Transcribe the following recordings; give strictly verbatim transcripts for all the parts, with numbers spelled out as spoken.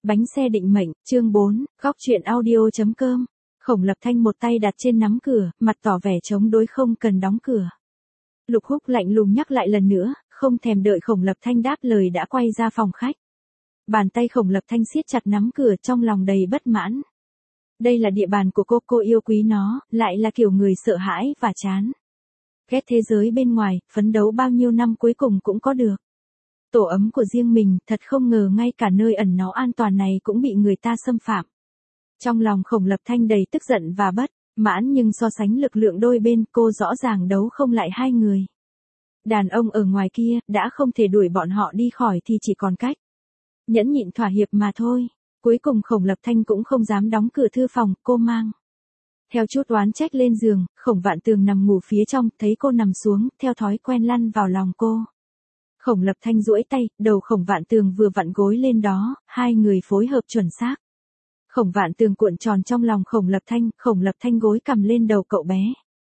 Bánh xe định mệnh, chương bốn, góc truyện audio.com. Khổng Lập Thanh một tay đặt trên nắm cửa, mặt tỏ vẻ chống đối không cần đóng cửa. Lục Húc lạnh lùng nhắc lại lần nữa, không thèm đợi Khổng Lập Thanh đáp lời đã quay ra phòng khách. Bàn tay Khổng Lập Thanh siết chặt nắm cửa trong lòng đầy bất mãn. Đây là địa bàn của cô, cô yêu quý nó, lại là kiểu người sợ hãi và chán. Ghét thế giới bên ngoài, phấn đấu bao nhiêu năm cuối cùng cũng có được. Tổ ấm của riêng mình, thật không ngờ ngay cả nơi ẩn náu an toàn này cũng bị người ta xâm phạm. Trong lòng Khổng Lập Thanh đầy tức giận và bất mãn, nhưng so sánh lực lượng đôi bên, cô rõ ràng đấu không lại hai người. Đàn ông ở ngoài kia, đã không thể đuổi bọn họ đi khỏi thì chỉ còn cách nhẫn nhịn thỏa hiệp mà thôi. Cuối cùng Khổng Lập Thanh cũng không dám đóng cửa thư phòng, cô mang theo chút oán trách lên giường. Khổng Vạn Tường nằm ngủ phía trong, thấy cô nằm xuống, theo thói quen lăn vào lòng cô. Khổng Lập Thanh duỗi tay, đầu Khổng Vạn Tường vừa vặn gối lên đó, hai người phối hợp chuẩn xác. Khổng Vạn Tường cuộn tròn trong lòng Khổng Lập Thanh, Khổng Lập Thanh gối cầm lên đầu cậu bé.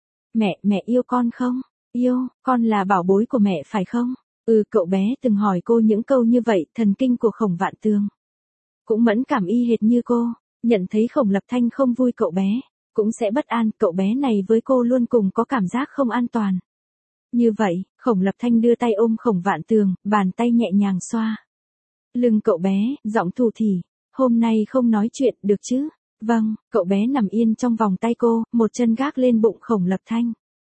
Mẹ, mẹ yêu con không? Yêu, con là bảo bối của mẹ phải không? Ừ, cậu bé từng hỏi cô những câu như vậy. Thần kinh của Khổng Vạn Tường cũng mẫn cảm y hệt như cô, nhận thấy Khổng Lập Thanh không vui cậu bé cũng sẽ bất an. Cậu bé này với cô luôn cùng có cảm giác không an toàn. Như vậy, Khổng Lập Thanh đưa tay ôm Khổng Vạn Tường, bàn tay nhẹ nhàng xoa lưng cậu bé, giọng thủ thỉ. Hôm nay không nói chuyện, được chứ? Vâng, cậu bé nằm yên trong vòng tay cô, một chân gác lên bụng Khổng Lập Thanh.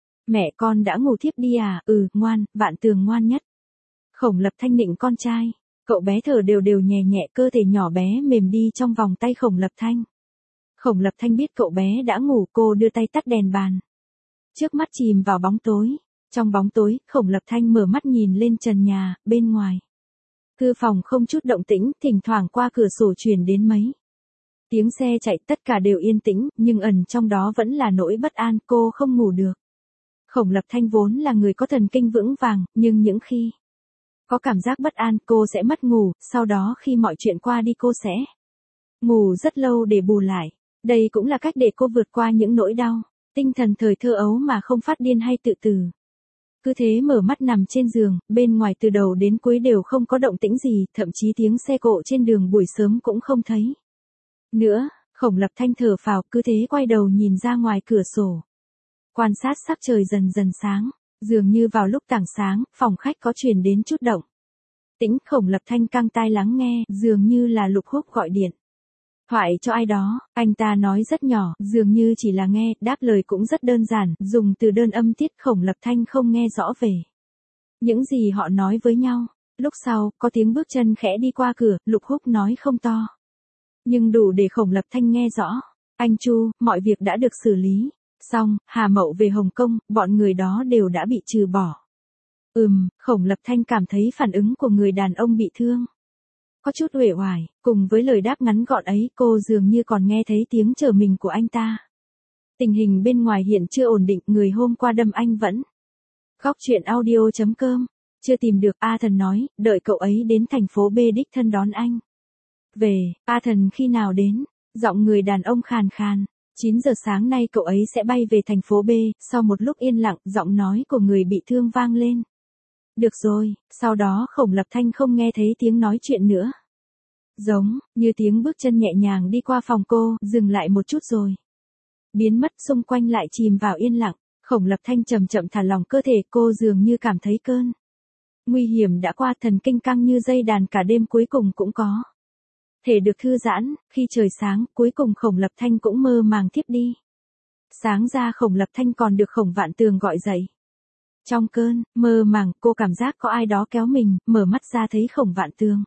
Mẹ con đã ngủ thiếp đi à? Ừ, ngoan, Vạn Tường ngoan nhất. Khổng Lập Thanh nịnh con trai. Cậu bé thở đều đều nhẹ nhẹ, cơ thể nhỏ bé mềm đi trong vòng tay Khổng Lập Thanh. Khổng Lập Thanh biết cậu bé đã ngủ, cô đưa tay tắt đèn bàn. Trước mắt chìm vào bóng tối. Trong bóng tối, Khổng Lập Thanh mở mắt nhìn lên trần nhà, bên ngoài thư phòng không chút động tĩnh, thỉnh thoảng qua cửa sổ truyền đến mấy tiếng xe chạy, tất cả đều yên tĩnh, nhưng ẩn trong đó vẫn là nỗi bất an, cô không ngủ được. Khổng Lập Thanh vốn là người có thần kinh vững vàng, nhưng những khi có cảm giác bất an, cô sẽ mất ngủ, sau đó khi mọi chuyện qua đi cô sẽ ngủ rất lâu để bù lại. Đây cũng là cách để cô vượt qua những nỗi đau tinh thần thời thơ ấu mà không phát điên hay tự tử. Cứ thế mở mắt nằm trên giường, bên ngoài từ đầu đến cuối đều không có động tĩnh gì, thậm chí tiếng xe cộ trên đường buổi sớm cũng không thấy nữa. Khổng Lập Thanh thở phào, cứ thế quay đầu nhìn ra ngoài cửa sổ, quan sát sắc trời dần dần sáng. Dường như vào lúc tảng sáng, phòng khách có truyền đến chút động tĩnh. Khổng Lập Thanh căng tai lắng nghe, dường như là Lục Húc gọi điện thoại cho ai đó. Anh ta nói rất nhỏ, dường như chỉ là nghe, đáp lời cũng rất đơn giản, dùng từ đơn âm tiết. Khổng Lập Thanh không nghe rõ về những gì họ nói với nhau. Lúc sau, có tiếng bước chân khẽ đi qua cửa, Lục Húc nói không to, nhưng đủ để Khổng Lập Thanh nghe rõ. Anh Chu, mọi việc đã được xử lý xong, Hà Mậu về Hồng Kông, bọn người đó đều đã bị trừ bỏ. Ừm, Khổng Lập Thanh cảm thấy phản ứng của người đàn ông bị thương có chút uể oải, cùng với lời đáp ngắn gọn ấy, cô dường như còn nghe thấy tiếng trở mình của anh ta. Tình hình bên ngoài hiện chưa ổn định, người hôm qua đâm anh vẫn. Góc truyện audio.com, chưa tìm được. A Thần nói, đợi cậu ấy đến thành phố B đích thân đón anh về. A Thần khi nào đến? Giọng người đàn ông khàn khàn. chín giờ sáng nay cậu ấy sẽ bay về thành phố B. Sau một lúc yên lặng, giọng nói của người bị thương vang lên. Được rồi, sau đó Khổng Lập Thanh không nghe thấy tiếng nói chuyện nữa. Giống như tiếng bước chân nhẹ nhàng đi qua phòng cô, dừng lại một chút rồi biến mất, xung quanh lại chìm vào yên lặng. Khổng Lập Thanh chậm chậm thả lỏng cơ thể, cô dường như cảm thấy cơn nguy hiểm đã qua, thần kinh căng như dây đàn cả đêm cuối cùng cũng có thể được thư giãn. Khi trời sáng, cuối cùng Khổng Lập Thanh cũng mơ màng thiếp đi. Sáng ra Khổng Lập Thanh còn được Khổng Vạn Tường gọi dậy. Trong cơn mơ màng, cô cảm giác có ai đó kéo mình, mở mắt ra thấy Khổng Vạn Tường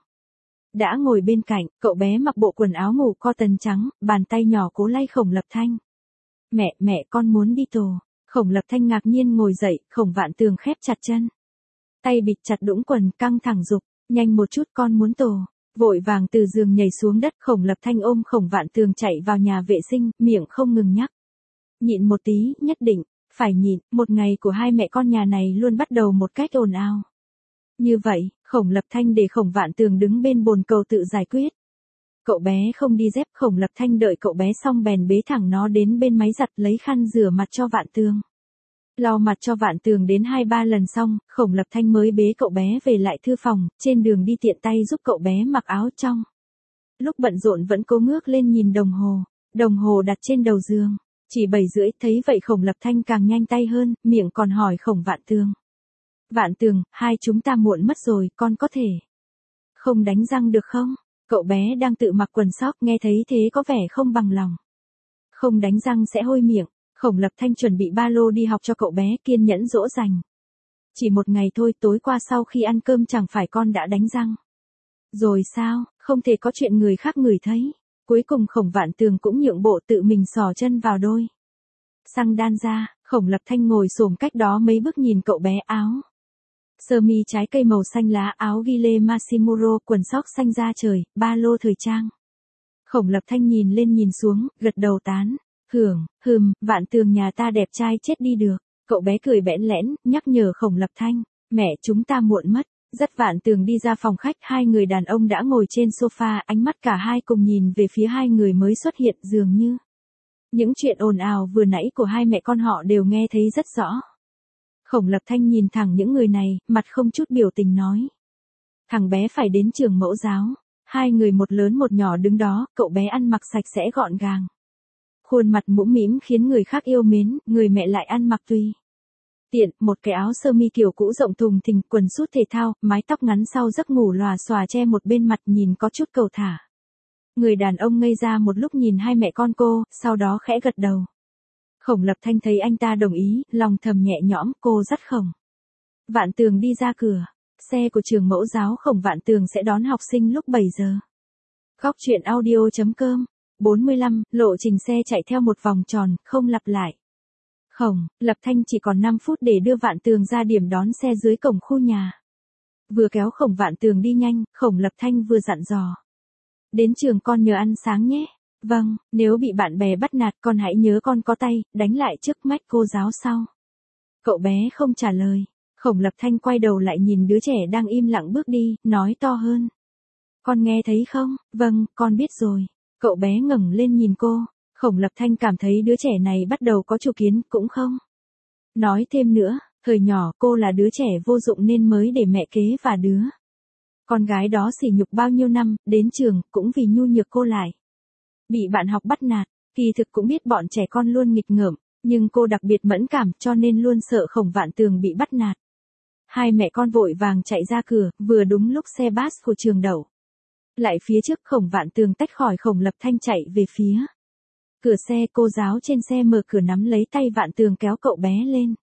đã ngồi bên cạnh. Cậu bé mặc bộ quần áo ngủ cotton trắng, bàn tay nhỏ cố lay Khổng Lập Thanh. Mẹ, mẹ con muốn đi tổ. Khổng Lập Thanh ngạc nhiên ngồi dậy, Khổng Vạn Tường khép chặt chân tay bịt chặt đũng quần, căng thẳng giục, nhanh một chút, con muốn tổ. Vội vàng từ giường nhảy xuống đất. Khổng Lập Thanh ôm Khổng Vạn Tường chạy vào nhà vệ sinh, miệng không ngừng nhắc. Nhịn một tí, nhất định phải nhịn. Một ngày của hai mẹ con nhà này luôn bắt đầu một cách ồn ào. Như vậy, Khổng Lập Thanh để Khổng Vạn Tường đứng bên bồn cầu tự giải quyết. Cậu bé không đi dép. Khổng Lập Thanh đợi cậu bé xong bèn bế thẳng nó đến bên máy giặt, lấy khăn rửa mặt cho Vạn Tường. Lau mặt cho Vạn Tường đến hai ba lần xong, Khổng Lập Thanh mới bế cậu bé về lại thư phòng, trên đường đi tiện tay giúp cậu bé mặc áo trong. Lúc bận rộn vẫn cố ngước lên nhìn đồng hồ, đồng hồ đặt trên đầu giường, chỉ bảy rưỡi, thấy vậy Khổng Lập Thanh càng nhanh tay hơn, miệng còn hỏi Khổng Vạn Tường. Vạn Tường, hai chúng ta muộn mất rồi, con có thể không đánh răng được không? Cậu bé đang tự mặc quần sóc nghe thấy thế có vẻ không bằng lòng. Không đánh răng sẽ hôi miệng. Khổng Lập Thanh chuẩn bị ba lô đi học cho cậu bé, kiên nhẫn dỗ dành. Chỉ một ngày thôi, tối qua sau khi ăn cơm chẳng phải con đã đánh răng. Rồi sao, không thể có chuyện người khác ngửi thấy. Cuối cùng Khổng Vạn Tường cũng nhượng bộ tự mình xỏ chân vào đôi xăng đan ra. Khổng Lập Thanh ngồi xổm cách đó mấy bước nhìn cậu bé, áo sơ mi trái cây màu xanh lá, áo ghi lê Masimuro, quần sóc xanh da trời, ba lô thời trang. Khổng Lập Thanh nhìn lên nhìn xuống, gật đầu tán. Hưởng, hừm, Vạn Tường nhà ta đẹp trai chết đi được. Cậu bé cười bẽn lẽn, nhắc nhở Khổng Lập Thanh. Mẹ chúng ta muộn mất. Dắt Vạn Tường đi ra phòng khách, hai người đàn ông đã ngồi trên sofa, ánh mắt cả hai cùng nhìn về phía hai người mới xuất hiện, dường như những chuyện ồn ào vừa nãy của hai mẹ con họ đều nghe thấy rất rõ. Khổng Lập Thanh nhìn thẳng những người này, mặt không chút biểu tình nói. Thằng bé phải đến trường mẫu giáo. Hai người một lớn một nhỏ đứng đó, cậu bé ăn mặc sạch sẽ gọn gàng. Khuôn mặt mũm mĩm khiến người khác yêu mến, người mẹ lại ăn mặc tùy tiện, một cái áo sơ mi kiểu cũ rộng thùng thình, quần sút thể thao, mái tóc ngắn sau giấc ngủ lòa xòa che một bên mặt nhìn có chút cầu thả. Người đàn ông ngây ra một lúc nhìn hai mẹ con cô, sau đó khẽ gật đầu. Khổng Lập Thanh thấy anh ta đồng ý, lòng thầm nhẹ nhõm, cô dắt Khổng Vạn Tường đi ra cửa. Xe của trường mẫu giáo Khổng Vạn Tường sẽ đón học sinh lúc bảy giờ. Góc truyện audio chấm com bốn mươi lăm, lộ trình xe chạy theo một vòng tròn, không lặp lại. Khổng Lập Thanh chỉ còn năm phút để đưa Vạn Tường ra điểm đón xe dưới cổng khu nhà. Vừa kéo Khổng Vạn Tường đi nhanh, Khổng Lập Thanh vừa dặn dò. Đến trường con nhớ ăn sáng nhé. Vâng, nếu bị bạn bè bắt nạt con hãy nhớ con có tay, đánh lại trước mắt cô giáo sau. Cậu bé không trả lời. Khổng Lập Thanh quay đầu lại nhìn đứa trẻ đang im lặng bước đi, nói to hơn. Con nghe thấy không? Vâng, con biết rồi. Cậu bé ngẩng lên nhìn cô. Khổng Lập Thanh cảm thấy đứa trẻ này bắt đầu có chủ kiến, cũng không nói thêm nữa. Thời nhỏ cô là đứa trẻ vô dụng nên mới để mẹ kế và đứa con gái đó sỉ nhục bao nhiêu năm, đến trường cũng vì nhu nhược cô lại bị bạn học bắt nạt. Kỳ thực cũng biết bọn trẻ con luôn nghịch ngợm, nhưng cô đặc biệt mẫn cảm cho nên luôn sợ Khổng Vạn Tường bị bắt nạt. Hai mẹ con vội vàng chạy ra cửa, vừa đúng lúc xe bus của trường đậu lại phía trước. Khổng Vạn Tường tách khỏi Khổng Lập Thanh chạy về phía cửa xe. Cô giáo trên xe mở cửa nắm lấy tay Vạn Tường kéo cậu bé lên.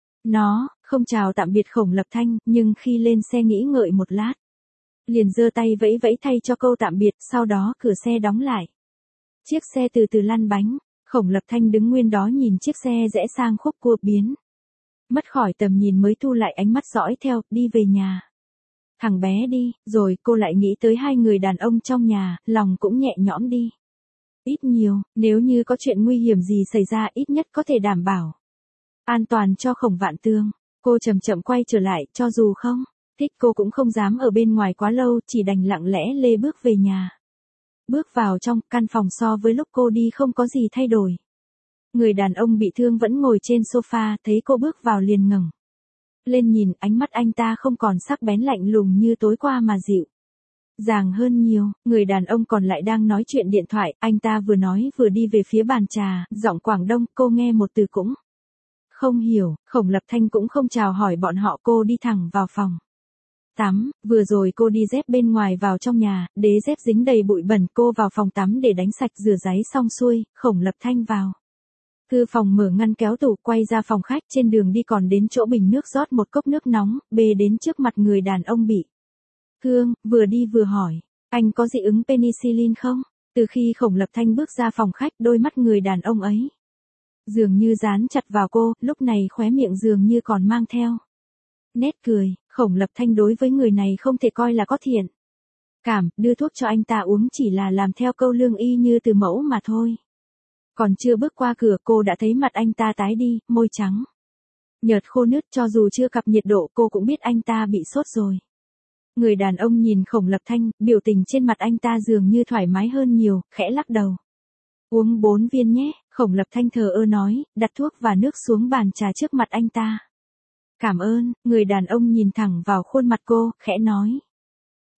Nó không chào tạm biệt Khổng Lập Thanh, nhưng khi lên xe nghĩ ngợi một lát, liền giơ tay vẫy vẫy thay cho câu tạm biệt, sau đó cửa xe đóng lại. Chiếc xe từ từ lăn bánh. Khổng Lập Thanh đứng nguyên đó nhìn chiếc xe rẽ sang khúc cua biến mất khỏi tầm nhìn mới thu lại ánh mắt dõi theo, đi về nhà. Thằng bé đi, rồi cô lại nghĩ tới hai người đàn ông trong nhà, lòng cũng nhẹ nhõm đi. Ít nhiều, nếu như có chuyện nguy hiểm gì xảy ra ít nhất có thể đảm bảo an toàn cho Khổng Vạn Tường. Cô chậm chậm quay trở lại, cho dù không thích cô cũng không dám ở bên ngoài quá lâu, chỉ đành lặng lẽ lê bước về nhà. Bước vào trong, căn phòng so với lúc cô đi không có gì thay đổi. Người đàn ông bị thương vẫn ngồi trên sofa, thấy cô bước vào liền ngẩng lên nhìn, ánh mắt anh ta không còn sắc bén lạnh lùng như tối qua mà dịu dàng hơn nhiều. Người đàn ông còn lại đang nói chuyện điện thoại, anh ta vừa nói vừa đi về phía bàn trà, giọng Quảng Đông, cô nghe một từ cũng không hiểu. Khổng Lập Thanh cũng không chào hỏi bọn họ, cô đi thẳng vào phòng tắm. Vừa rồi cô đi dép bên ngoài vào trong nhà, đế dép dính đầy bụi bẩn. Cô vào phòng tắm để đánh sạch rửa ráy xong xuôi. Khổng Lập Thanh vào thư phòng mở ngăn kéo tủ, quay ra phòng khách. Trên đường đi còn đến chỗ bình nước rót một cốc nước nóng, bê đến trước mặt người đàn ông bị thương, vừa đi vừa hỏi, anh có dị ứng penicillin không? Từ khi Khổng Lập Thanh bước ra phòng khách, đôi mắt người đàn ông ấy dường như dán chặt vào cô, lúc này khóe miệng dường như còn mang theo nét cười. Khổng Lập Thanh đối với người này không thể coi là có thiện cảm, đưa thuốc cho anh ta uống chỉ là làm theo câu lương y như từ mẫu mà thôi. Còn chưa bước qua cửa cô đã thấy mặt anh ta tái đi, môi trắng nhợt khô nứt, cho dù chưa cập nhiệt độ cô cũng biết anh ta bị sốt rồi. Người đàn ông nhìn Khổng Lập Thanh, biểu tình trên mặt anh ta dường như thoải mái hơn nhiều, khẽ lắc đầu. Uống bốn viên nhé, Khổng Lập Thanh thờ ơ nói, đặt thuốc và nước xuống bàn trà trước mặt anh ta. Cảm ơn, người đàn ông nhìn thẳng vào khuôn mặt cô, khẽ nói.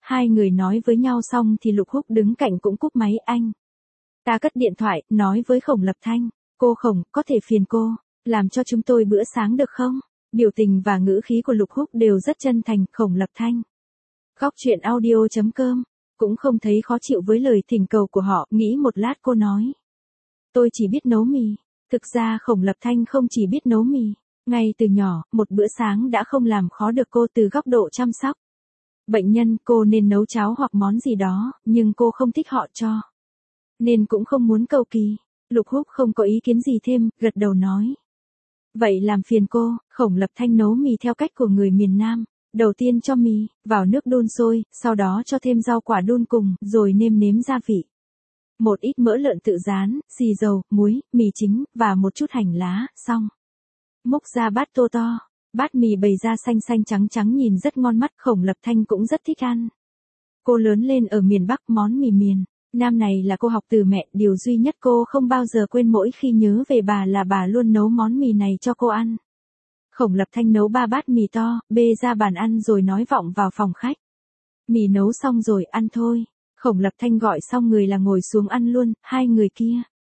hai người nói với nhau xong thì Lục Húc đứng cạnh cũng cúp máy. Anh ta cất điện thoại, nói với Khổng Lập Thanh, cô Khổng, có thể phiền cô, làm cho chúng tôi bữa sáng được không? Biểu tình và ngữ khí của Lục Húc đều rất chân thành. Khổng Lập Thanh. Góc truyện audio chấm com cũng không thấy khó chịu với lời thỉnh cầu của họ, nghĩ một lát cô nói. Tôi chỉ biết nấu mì. Thực ra Khổng Lập Thanh không chỉ biết nấu mì. Ngay từ nhỏ, một bữa sáng đã không làm khó được cô từ góc độ chăm sóc. Bệnh nhân cô nên nấu cháo hoặc món gì đó, nhưng cô không thích họ cho. Nên cũng không muốn cầu kỳ. Lục Húc không có ý kiến gì thêm, gật đầu nói. Vậy làm phiền cô. Khổng Lập Thanh nấu mì theo cách của người miền Nam. Đầu tiên cho mì, vào nước đun sôi, sau đó cho thêm rau quả đun cùng, rồi nêm nếm gia vị. Một ít mỡ lợn tự rán, xì dầu, muối, mì chính, và một chút hành lá, xong. Múc ra bát tô to. Bát mì bày ra xanh xanh trắng trắng nhìn rất ngon mắt. Khổng Lập Thanh cũng rất thích ăn. Cô lớn lên ở miền Bắc, món mì miền Nam này là cô học từ mẹ. Điều duy nhất cô không bao giờ quên mỗi khi nhớ về bà là bà luôn nấu món mì này cho cô ăn. Khổng Lập Thanh nấu ba bát mì to, bê ra bàn ăn rồi nói vọng vào phòng khách. Mì nấu xong rồi, ăn thôi. Khổng Lập Thanh gọi xong người là ngồi xuống ăn luôn. Hai người kia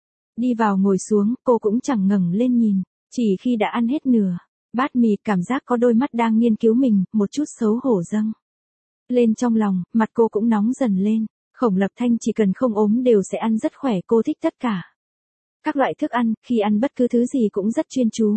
đi vào ngồi xuống, cô cũng chẳng ngẩng lên nhìn. Chỉ khi đã ăn hết nửa bát mì, cảm giác có đôi mắt đang nghiên cứu mình, một chút xấu hổ dâng lên trong lòng, mặt cô cũng nóng dần lên. Khổng Lập Thanh chỉ cần không ốm đều sẽ ăn rất khỏe, cô thích tất cả các loại thức ăn, khi ăn bất cứ thứ gì cũng rất chuyên chú.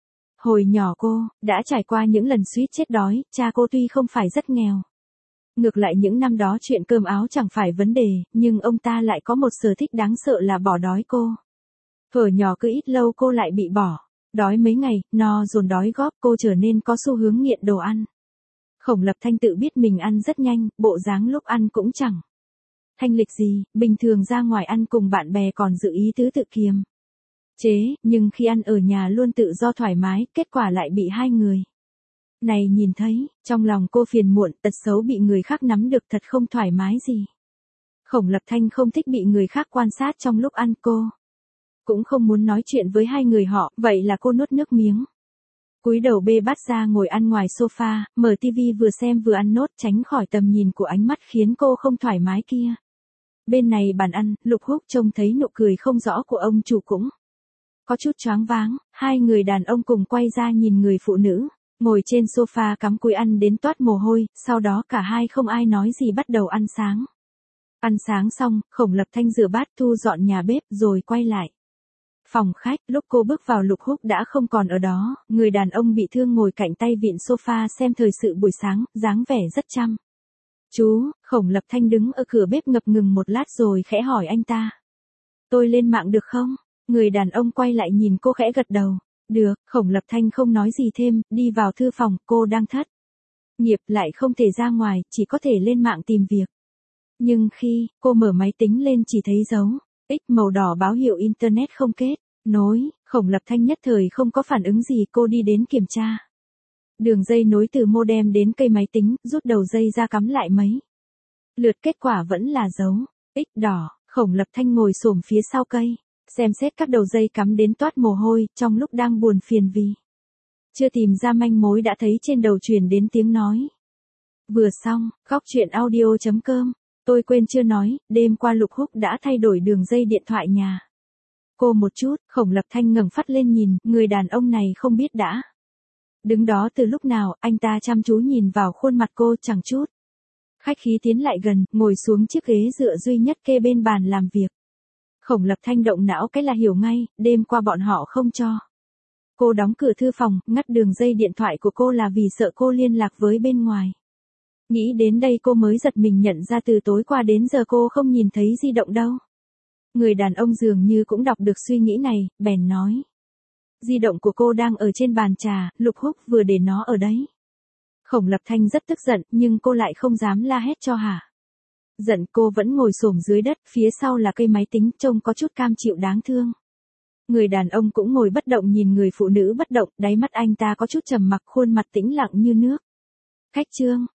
Hồi nhỏ cô đã trải qua những lần suýt chết đói. Cha cô tuy không phải rất nghèo, ngược lại những năm đó chuyện cơm áo chẳng phải vấn đề, nhưng ông ta lại có một sở thích đáng sợ là bỏ đói cô. Thuở nhỏ cứ ít lâu cô lại bị bỏ đói mấy ngày, no dồn đói góp, cô trở nên có xu hướng nghiện đồ ăn. Khổng Lập Thanh tự biết mình ăn rất nhanh, bộ dáng lúc ăn cũng chẳng thanh lịch gì, bình thường ra ngoài ăn cùng bạn bè còn giữ ý tứ tự kiềm chế, nhưng khi ăn ở nhà luôn tự do thoải mái, kết quả lại bị hai người này nhìn thấy. Trong lòng cô phiền muộn, tật xấu bị người khác nắm được thật không thoải mái gì. Khổng Lập Thanh không thích bị người khác quan sát trong lúc ăn, cô cũng không muốn nói chuyện với hai người họ, vậy là cô nuốt nước miếng. Cúi đầu bê bát ra ngồi ăn ngoài sofa, mở tivi vừa xem vừa ăn nốt, tránh khỏi tầm nhìn của ánh mắt khiến cô không thoải mái kia. Bên này bàn ăn, Lục Húc trông thấy nụ cười không rõ của ông chủ cũng có chút choáng váng. Hai người đàn ông cùng quay ra nhìn người phụ nữ ngồi trên sofa cắm cúi ăn đến toát mồ hôi, sau đó cả hai không ai nói gì bắt đầu ăn sáng. Ăn sáng xong, Khổng Lập Thanh rửa bát thu dọn nhà bếp rồi quay lại phòng khách. Lúc cô bước vào Lục Húc đã không còn ở đó, người đàn ông bị thương ngồi cạnh tay vịn sofa xem thời sự buổi sáng, dáng vẻ rất chăm chú. Khổng Lập Thanh đứng ở cửa bếp ngập ngừng một lát rồi khẽ hỏi anh ta. Tôi lên mạng được không? Người đàn ông quay lại nhìn cô khẽ gật đầu. Được. Khổng Lập Thanh không nói gì thêm, đi vào thư phòng. Cô đang thất nghiệp lại không thể ra ngoài, chỉ có thể lên mạng tìm việc. Nhưng khi cô mở máy tính lên chỉ thấy dấu X màu đỏ báo hiệu Internet không kết nối. Khổng Lập Thanh nhất thời không có phản ứng gì. Cô đi đến kiểm tra đường dây nối từ modem đến cây máy tính, rút đầu dây ra cắm lại mấy lượt, kết quả vẫn là dấu X đỏ. Khổng Lập Thanh ngồi xổm phía sau cây, xem xét các đầu dây cắm đến toát mồ hôi. Trong lúc đang buồn phiền vì chưa tìm ra manh mối đã thấy trên đầu truyền đến tiếng nói. Vừa xong. Góc truyện audio chấm com. Tôi quên chưa nói, đêm qua Lục Húc đã thay đổi đường dây điện thoại nhà cô một chút. Khổng Lập Thanh ngẩng phát lên nhìn, người đàn ông này không biết đã đứng đó từ lúc nào. Anh ta chăm chú nhìn vào khuôn mặt cô, chẳng chút khách khí tiến lại gần, ngồi xuống chiếc ghế dựa duy nhất kê bên bàn làm việc. Khổng Lập Thanh động não cái là hiểu ngay, đêm qua bọn họ không cho cô đóng cửa thư phòng, ngắt đường dây điện thoại của cô là vì sợ cô liên lạc với bên ngoài. Nghĩ đến đây cô mới giật mình nhận ra từ tối qua đến giờ cô không nhìn thấy di động đâu. Người đàn ông dường như cũng đọc được suy nghĩ này, bèn nói. Di động của cô đang ở trên bàn trà, Lục Húc vừa để nó ở đấy. Khổng Lập Thanh rất tức giận, nhưng cô lại không dám la hét cho hả. Giận cô vẫn ngồi xổm dưới đất, phía sau là cây máy tính, trông có chút cam chịu đáng thương. Người đàn ông cũng ngồi bất động nhìn người phụ nữ bất động, đáy mắt anh ta có chút trầm mặc, khuôn mặt tĩnh lặng như nước. Khách trương,